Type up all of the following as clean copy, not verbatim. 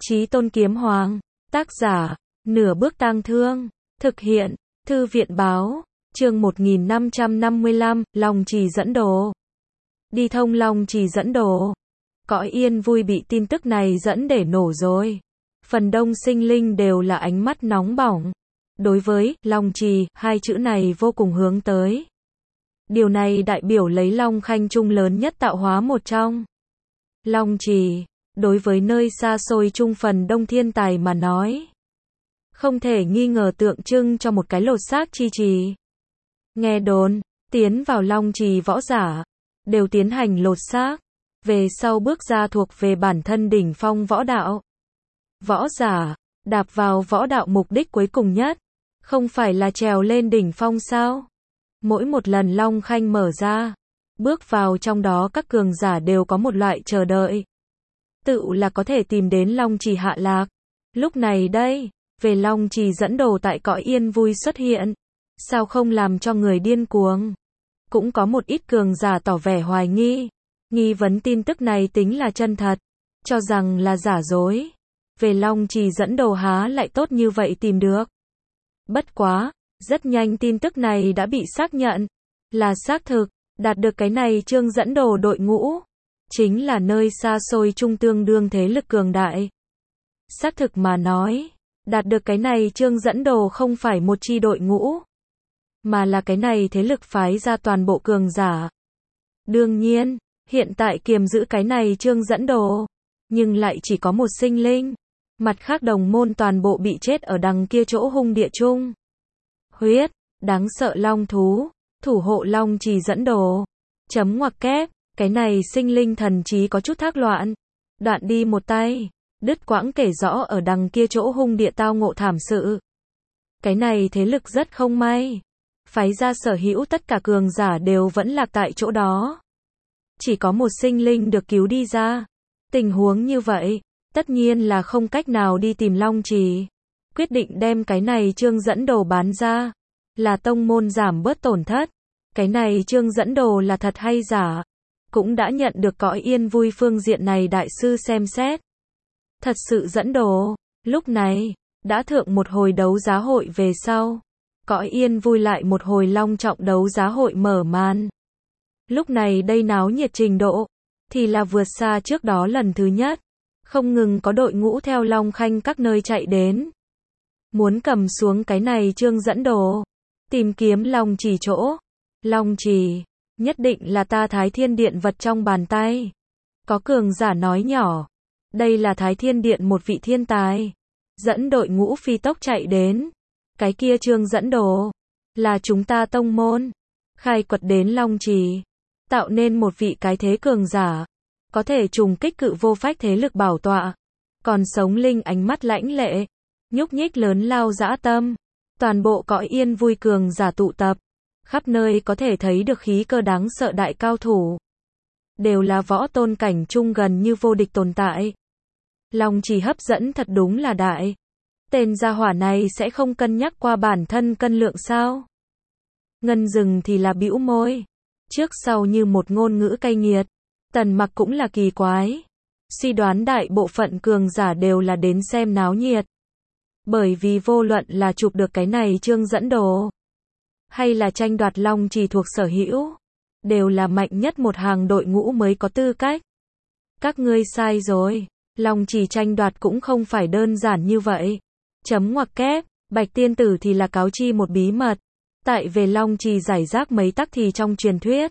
Chí Tôn Kiếm Hoàng, tác giả, Nửa Bước Tang Thương, thực hiện, Thư viện báo, chương 1555, Long Trì dẫn đồ. Đi thông Long Trì dẫn đồ. Cõi Yên Vui bị tin tức này dẫn để nổ rồi. Phần đông sinh linh đều là ánh mắt nóng bỏng. Đối với Long Trì, hai chữ này vô cùng hướng tới. Điều này đại biểu lấy Long Khanh Trung lớn nhất tạo hóa một trong. Long Trì, đối với nơi xa xôi trung phần đông thiên tài mà nói, không thể nghi ngờ tượng trưng cho một cái lột xác chi trì. Nghe đồn, tiến vào Long Trì võ giả, đều tiến hành lột xác, về sau bước ra thuộc về bản thân đỉnh phong võ đạo. Võ giả, đạp vào võ đạo mục đích cuối cùng nhất, không phải là trèo lên đỉnh phong sao? Mỗi một lần Long Khanh mở ra, bước vào trong đó các cường giả đều có một loại chờ đợi. Tự là có thể tìm đến Long Trì hạ lạc. Lúc này đây, về Long Trì dẫn đồ tại cõi Yên Vui xuất hiện. Sao không làm cho người điên cuồng? Cũng có một ít cường giả tỏ vẻ hoài nghi. Nghi vấn tin tức này tính là chân thật. Cho rằng là giả dối. Về Long Trì dẫn đồ há lại tốt như vậy tìm được. Bất quá, rất nhanh tin tức này đã bị xác nhận. Là xác thực, đạt được cái này chương dẫn đồ đội ngũ. Chính là nơi xa xôi trung tương đương thế lực cường đại. Xác thực mà nói, đạt được cái này chương dẫn đồ không phải một chi đội ngũ, mà là cái này thế lực phái ra toàn bộ cường giả. Đương nhiên, hiện tại kiềm giữ cái này chương dẫn đồ, nhưng lại chỉ có một sinh linh. Mặt khác đồng môn toàn bộ bị chết ở đằng kia chỗ hung địa chung. Huyết, đáng sợ long thú, thủ hộ Long Trì dẫn đồ. Chấm ngoặc kép. Cái này sinh linh thần trí có chút thác loạn. Đoạn đi một tay, đứt quãng kể rõ ở đằng kia chỗ hung địa tao ngộ thảm sự. Cái này thế lực rất không may. Phái ra sở hữu tất cả cường giả đều vẫn lạc tại chỗ đó. Chỉ có một sinh linh được cứu đi ra. Tình huống như vậy, tất nhiên là không cách nào đi tìm Long Trì. Quyết định đem cái này chương dẫn đồ bán ra. Là tông môn giảm bớt tổn thất. Cái này chương dẫn đồ là thật hay giả? Cũng đã nhận được cõi Yên Vui phương diện này đại sư xem xét. Thật sự dẫn đồ. Lúc này, đã thượng một hồi đấu giá hội về sau. Cõi Yên Vui lại một hồi long trọng đấu giá hội mở màn. Lúc này đây náo nhiệt trình độ, thì là vượt xa trước đó lần thứ nhất. Không ngừng có đội ngũ theo Long Khanh các nơi chạy đến. Muốn cầm xuống cái này chương dẫn đồ. Tìm kiếm Long Trì chỗ. Long Trì. Nhất định là ta Thái Thiên Điện vật trong bàn tay. Có cường giả nói nhỏ. Đây là Thái Thiên Điện một vị thiên tài. Dẫn đội ngũ phi tốc chạy đến. Cái kia chương dẫn đồ. Là chúng ta tông môn. Khai quật đến Long Trì. Tạo nên một vị cái thế cường giả. Có thể trùng kích cự vô phách thế lực bảo tọa. Còn sống linh ánh mắt lãnh lệ. Nhúc nhích lớn lao dã tâm. Toàn bộ cõi Yên Vui cường giả tụ tập. Khắp nơi có thể thấy được khí cơ đáng sợ đại cao thủ. Đều là võ tôn cảnh trung gần như vô địch tồn tại. Long Trì hấp dẫn thật đúng là đại. Tên gia hỏa này sẽ không cân nhắc qua bản thân cân lượng sao? Ngân Dừng thì là bĩu môi. Trước sau như một ngôn ngữ cay nghiệt. Tần Mặc cũng là kỳ quái. Suy đoán đại bộ phận cường giả đều là đến xem náo nhiệt. Bởi vì vô luận là chụp được cái này chương dẫn đồ. Hay là tranh đoạt Long Trì thuộc sở hữu. Đều là mạnh nhất một hàng đội ngũ mới có tư cách. Các ngươi sai rồi. Long Trì tranh đoạt cũng không phải đơn giản như vậy. Chấm ngoặc kép. Bạch tiên tử thì là cáo chi một bí mật. Tại về Long Trì giải rác mấy tắc thì trong truyền thuyết.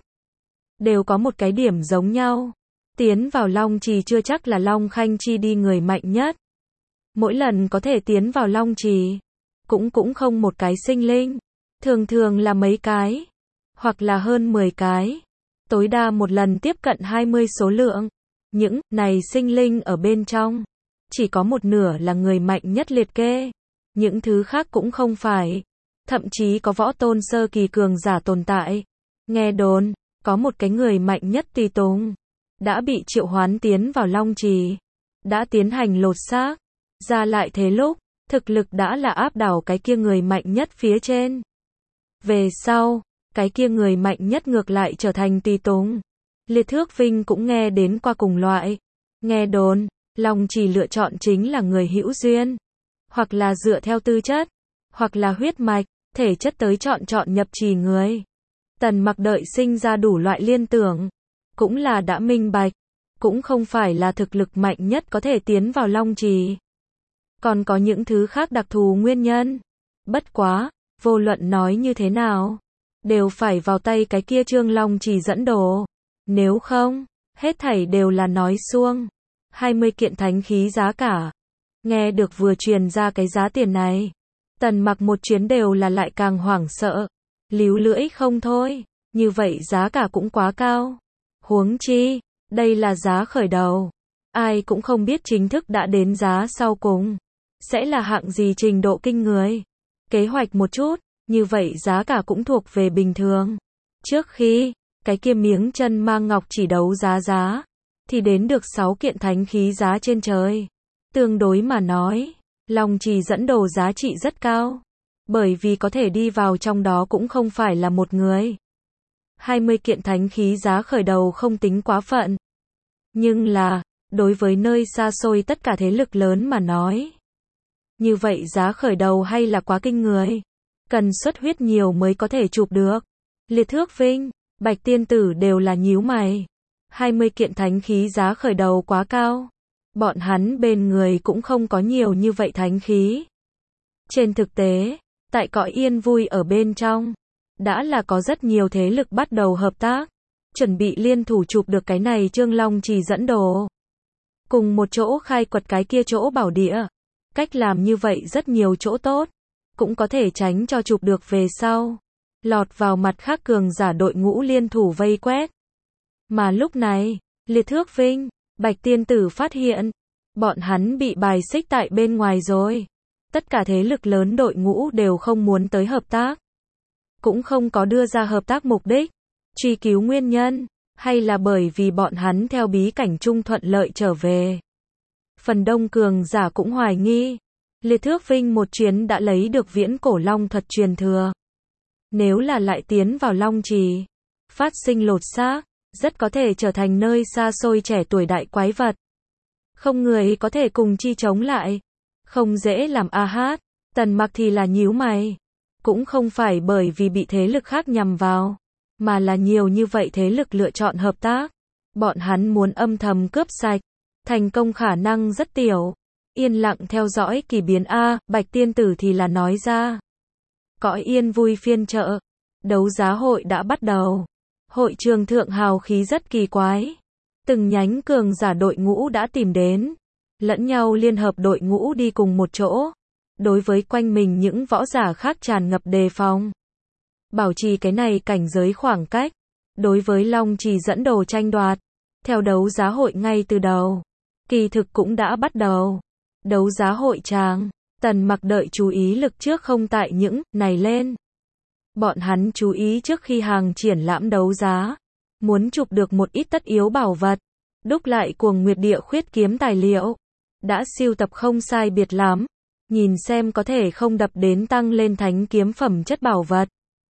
Đều có một cái điểm giống nhau. Tiến vào Long Trì chưa chắc là Long Khanh chi đi người mạnh nhất. Mỗi lần có thể tiến vào Long Trì. Cũng không một cái sinh linh. Thường thường là mấy cái. Hoặc là hơn 10 cái. Tối đa một lần tiếp cận 20 số lượng. Những này sinh linh ở bên trong. Chỉ có một nửa là người mạnh nhất liệt kê. Những thứ khác cũng không phải. Thậm chí có võ tôn sơ kỳ cường giả tồn tại. Nghe đồn, có một cái người mạnh nhất tùy tùng. Đã bị triệu hoán tiến vào Long Trì. Đã tiến hành lột xác. Ra lại thế lúc, thực lực đã là áp đảo cái kia người mạnh nhất phía trên. Về sau, cái kia người mạnh nhất ngược lại trở thành tùy tùng. Liệt Thước Vinh cũng nghe đến qua cùng loại. Nghe đồn, Long Trì lựa chọn chính là người hữu duyên, hoặc là dựa theo tư chất, hoặc là huyết mạch, thể chất tới chọn nhập trì người. Tần Mặc đợi sinh ra đủ loại liên tưởng, cũng là đã minh bạch, cũng không phải là thực lực mạnh nhất có thể tiến vào Long Trì. Còn có những thứ khác đặc thù nguyên nhân. Bất quá, vô luận nói như thế nào, đều phải vào tay cái kia Trương Long Trì dẫn đồ. Nếu không, hết thảy đều là nói suông. 20 kiện thánh khí giá cả. Nghe được vừa truyền ra cái giá tiền này, Tần Mặc một chuyến đều là lại càng hoảng sợ, líu lưỡi không thôi, như vậy giá cả cũng quá cao. Huống chi, đây là giá khởi đầu, ai cũng không biết chính thức đã đến giá sau cùng sẽ là hạng gì trình độ kinh người. Kế hoạch một chút, như vậy giá cả cũng thuộc về bình thường. Trước khi cái kia miếng chân mang ngọc chỉ đấu giá thì đến được 6 kiện thánh khí giá trên trời. Tương đối mà nói, Long Trì dẫn đồ giá trị rất cao, bởi vì có thể đi vào trong đó cũng không phải là một người. 20 kiện thánh khí giá khởi đầu không tính quá phận. Nhưng là, đối với nơi xa xôi tất cả thế lực lớn mà nói, như vậy giá khởi đầu hay là quá kinh người. Cần xuất huyết nhiều mới có thể chụp được. Liệt Thước Vinh, Bạch Tiên Tử đều là nhíu mày. 20 kiện thánh khí giá khởi đầu quá cao. Bọn hắn bên người cũng không có nhiều như vậy thánh khí. Trên thực tế, tại cõi yên vui ở bên trong, đã là có rất nhiều thế lực bắt đầu hợp tác, chuẩn bị liên thủ chụp được cái này Trương Long Trì dẫn đồ. Cùng một chỗ khai quật cái kia chỗ bảo địa. Cách làm như vậy rất nhiều chỗ tốt, cũng có thể tránh cho chụp được về sau lọt vào mặt khác cường giả đội ngũ liên thủ vây quét. Mà lúc này, Liệt Thước Vinh, Bạch Tiên Tử phát hiện, bọn hắn bị bài xích tại bên ngoài rồi. Tất cả thế lực lớn đội ngũ đều không muốn tới hợp tác, cũng không có đưa ra hợp tác mục đích. Truy cứu nguyên nhân, hay là bởi vì bọn hắn theo bí cảnh chung thuận lợi trở về. Phần đông cường giả cũng hoài nghi, Liệt Thước Vinh một chuyến đã lấy được viễn cổ long thuật truyền thừa. Nếu là lại tiến vào Long Trì, phát sinh lột xác, rất có thể trở thành nơi xa xôi trẻ tuổi đại quái vật. Không người có thể cùng chi chống lại. Không dễ làm a hát. Tần Mặc thì là nhíu mày. Cũng không phải bởi vì bị thế lực khác nhằm vào, mà là nhiều như vậy thế lực lựa chọn hợp tác. Bọn hắn muốn âm thầm cướp sạch. Thành công khả năng rất tiểu. Yên lặng theo dõi kỳ biến A, Bạch Tiên Tử thì là nói ra. Cõi yên vui phiên chợ. Đấu giá hội đã bắt đầu. Hội trường thượng hào khí rất kỳ quái. Từng nhánh cường giả đội ngũ đã tìm đến. Lẫn nhau liên hợp đội ngũ đi cùng một chỗ. Đối với quanh mình những võ giả khác tràn ngập đề phòng. Bảo trì cái này cảnh giới khoảng cách. Đối với Long Trì dẫn đồ tranh đoạt. Theo đấu giá hội ngay từ đầu. Kỳ thực cũng đã bắt đầu. Đấu giá hội tràng. Tần Mặc đợi chú ý lực trước không tại những này lên. Bọn hắn chú ý trước khi hàng triển lãm đấu giá. Muốn chụp được một ít tất yếu bảo vật. Đúc lại Cuồng Nguyệt Địa Khuyết kiếm tài liệu. Đã sưu tập không sai biệt lắm. Nhìn xem có thể không đập đến tăng lên thánh kiếm phẩm chất bảo vật.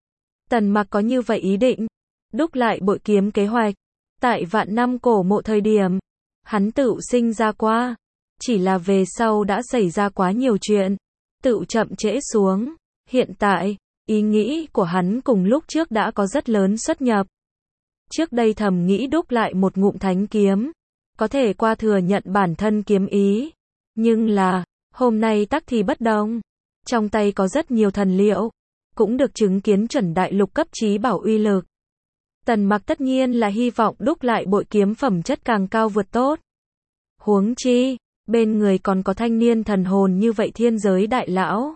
Tần Mặc có như vậy ý định. Đúc lại bội kiếm kế hoạch. Tại vạn năm cổ mộ thời điểm, hắn tự sinh ra qua. Chỉ là về sau đã xảy ra quá nhiều chuyện. Tự chậm trễ xuống. Hiện tại, ý nghĩ của hắn cùng lúc trước đã có rất lớn xuất nhập. Trước đây thầm nghĩ đúc lại một ngụm thánh kiếm. Có thể qua thừa nhận bản thân kiếm ý. Nhưng là, hôm nay tắc thì bất đồng. Trong tay có rất nhiều thần liệu. Cũng được chứng kiến chuẩn đại lục cấp chí bảo uy lực. Tần Mặc tất nhiên là hy vọng đúc lại bội kiếm phẩm chất càng cao vượt tốt. Huống chi, bên người còn có thanh niên thần hồn như vậy thiên giới đại lão.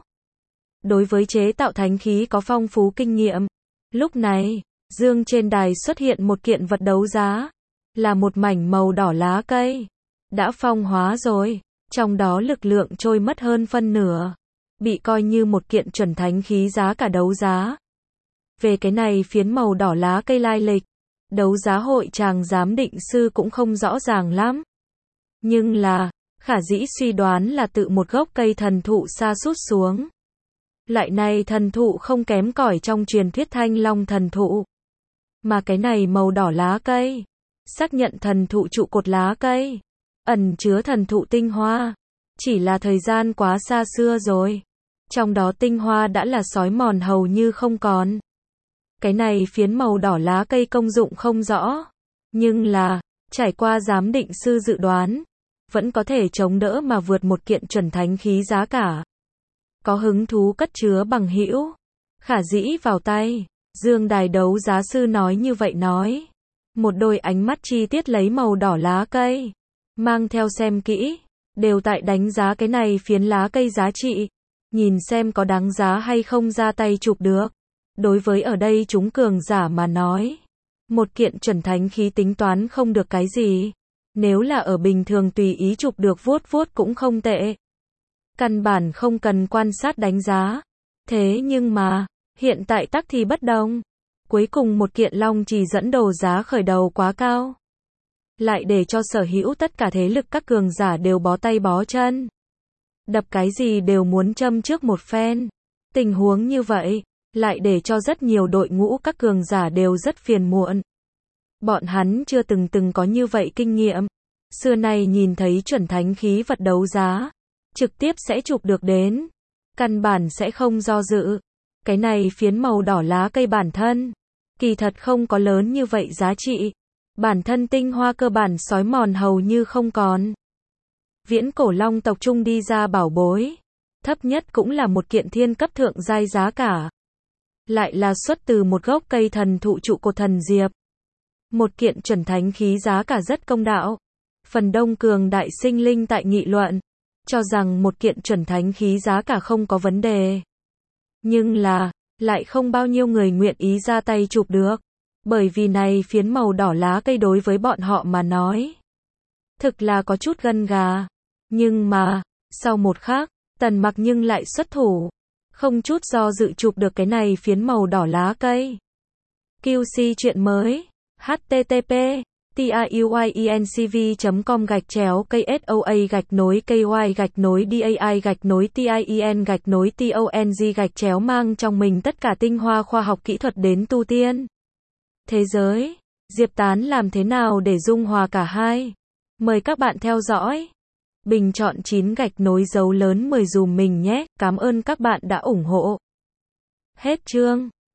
Đối với chế tạo thánh khí có phong phú kinh nghiệm. Lúc này, dương trên đài xuất hiện một kiện vật đấu giá. Là một mảnh màu đỏ lá cây. Đã phong hóa rồi. Trong đó lực lượng trôi mất hơn phân nửa. Bị coi như một kiện chuẩn thánh khí giá cả đấu giá. Về cái này phiến màu đỏ lá cây lai lịch. Đấu giá hội chàng giám định sư cũng không rõ ràng lắm. Nhưng là, khả dĩ suy đoán là tự một gốc cây thần thụ sa sút xuống. Lại này thần thụ không kém cỏi trong truyền thuyết Thanh Long thần thụ. Mà cái này màu đỏ lá cây. Xác nhận thần thụ trụ cột lá cây. ẩn chứa thần thụ tinh hoa. Chỉ là thời gian quá xa xưa rồi. Trong đó tinh hoa đã là xói mòn hầu như không còn. Cái này phiến màu đỏ lá cây công dụng không rõ. Nhưng là, trải qua giám định sư dự đoán, vẫn có thể chống đỡ mà vượt một kiện chuẩn thánh khí giá cả. Có hứng thú cất chứa bằng hữu, khả dĩ vào tay. Dương đài đấu giá sư nói như vậy nói. Một đôi ánh mắt chi tiết lấy màu đỏ lá cây. Mang theo xem kỹ. Đều tại đánh giá cái này phiến lá cây giá trị. Nhìn xem có đáng giá hay không ra tay chụp được. Đối với ở đây chúng cường giả mà nói. Một kiện chuẩn thánh khí tính toán không được cái gì. Nếu là ở bình thường tùy ý chụp được vuốt vuốt cũng không tệ. Căn bản không cần quan sát đánh giá. Thế nhưng mà, hiện tại tắc thì bất đồng. Cuối cùng một kiện long chỉ dẫn đồ giá khởi đầu quá cao. Lại để cho sở hữu tất cả thế lực các cường giả đều bó tay bó chân. Đập cái gì đều muốn châm trước một phen. Tình huống như vậy, lại để cho rất nhiều đội ngũ các cường giả đều rất phiền muộn. Bọn hắn chưa từng có như vậy kinh nghiệm. Xưa nay nhìn thấy chuẩn thánh khí vật đấu giá, trực tiếp sẽ chụp được đến. Căn bản sẽ không do dự. Cái này phiến màu đỏ lá cây bản thân, kỳ thật không có lớn như vậy giá trị. Bản thân tinh hoa cơ bản xói mòn hầu như không còn. Viễn cổ long tộc trung đi ra bảo bối. Thấp nhất cũng là một kiện thiên cấp thượng giai giá cả. Lại là xuất từ một gốc cây thần thụ trụ cột thần diệp. Một kiện chuẩn thánh khí giá cả rất công đạo. Phần đông cường đại sinh linh tại nghị luận, cho rằng một kiện chuẩn thánh khí giá cả không có vấn đề. Nhưng là, lại không bao nhiêu người nguyện ý ra tay chụp được. Bởi vì này phiến màu đỏ lá cây đối với bọn họ mà nói. Thực là có chút gân gà. Nhưng mà, sau một khắc, Tần Mặc nhưng lại xuất thủ. Không chút do dự chụp được cái này phiến màu đỏ lá cây. QC chuyện mới. http tiuyencv.com/KSOA-KY-DAI-TIEN-TONG mang trong mình tất cả tinh hoa khoa học kỹ thuật đến tu tiên. Thế giới, Diệp Tán làm thế nào để dung hòa cả hai? Mời các bạn theo dõi. Bình chọn 9 gạch nối dấu lớn 10 dùm mình nhé, cảm ơn các bạn đã ủng hộ. Hết chương.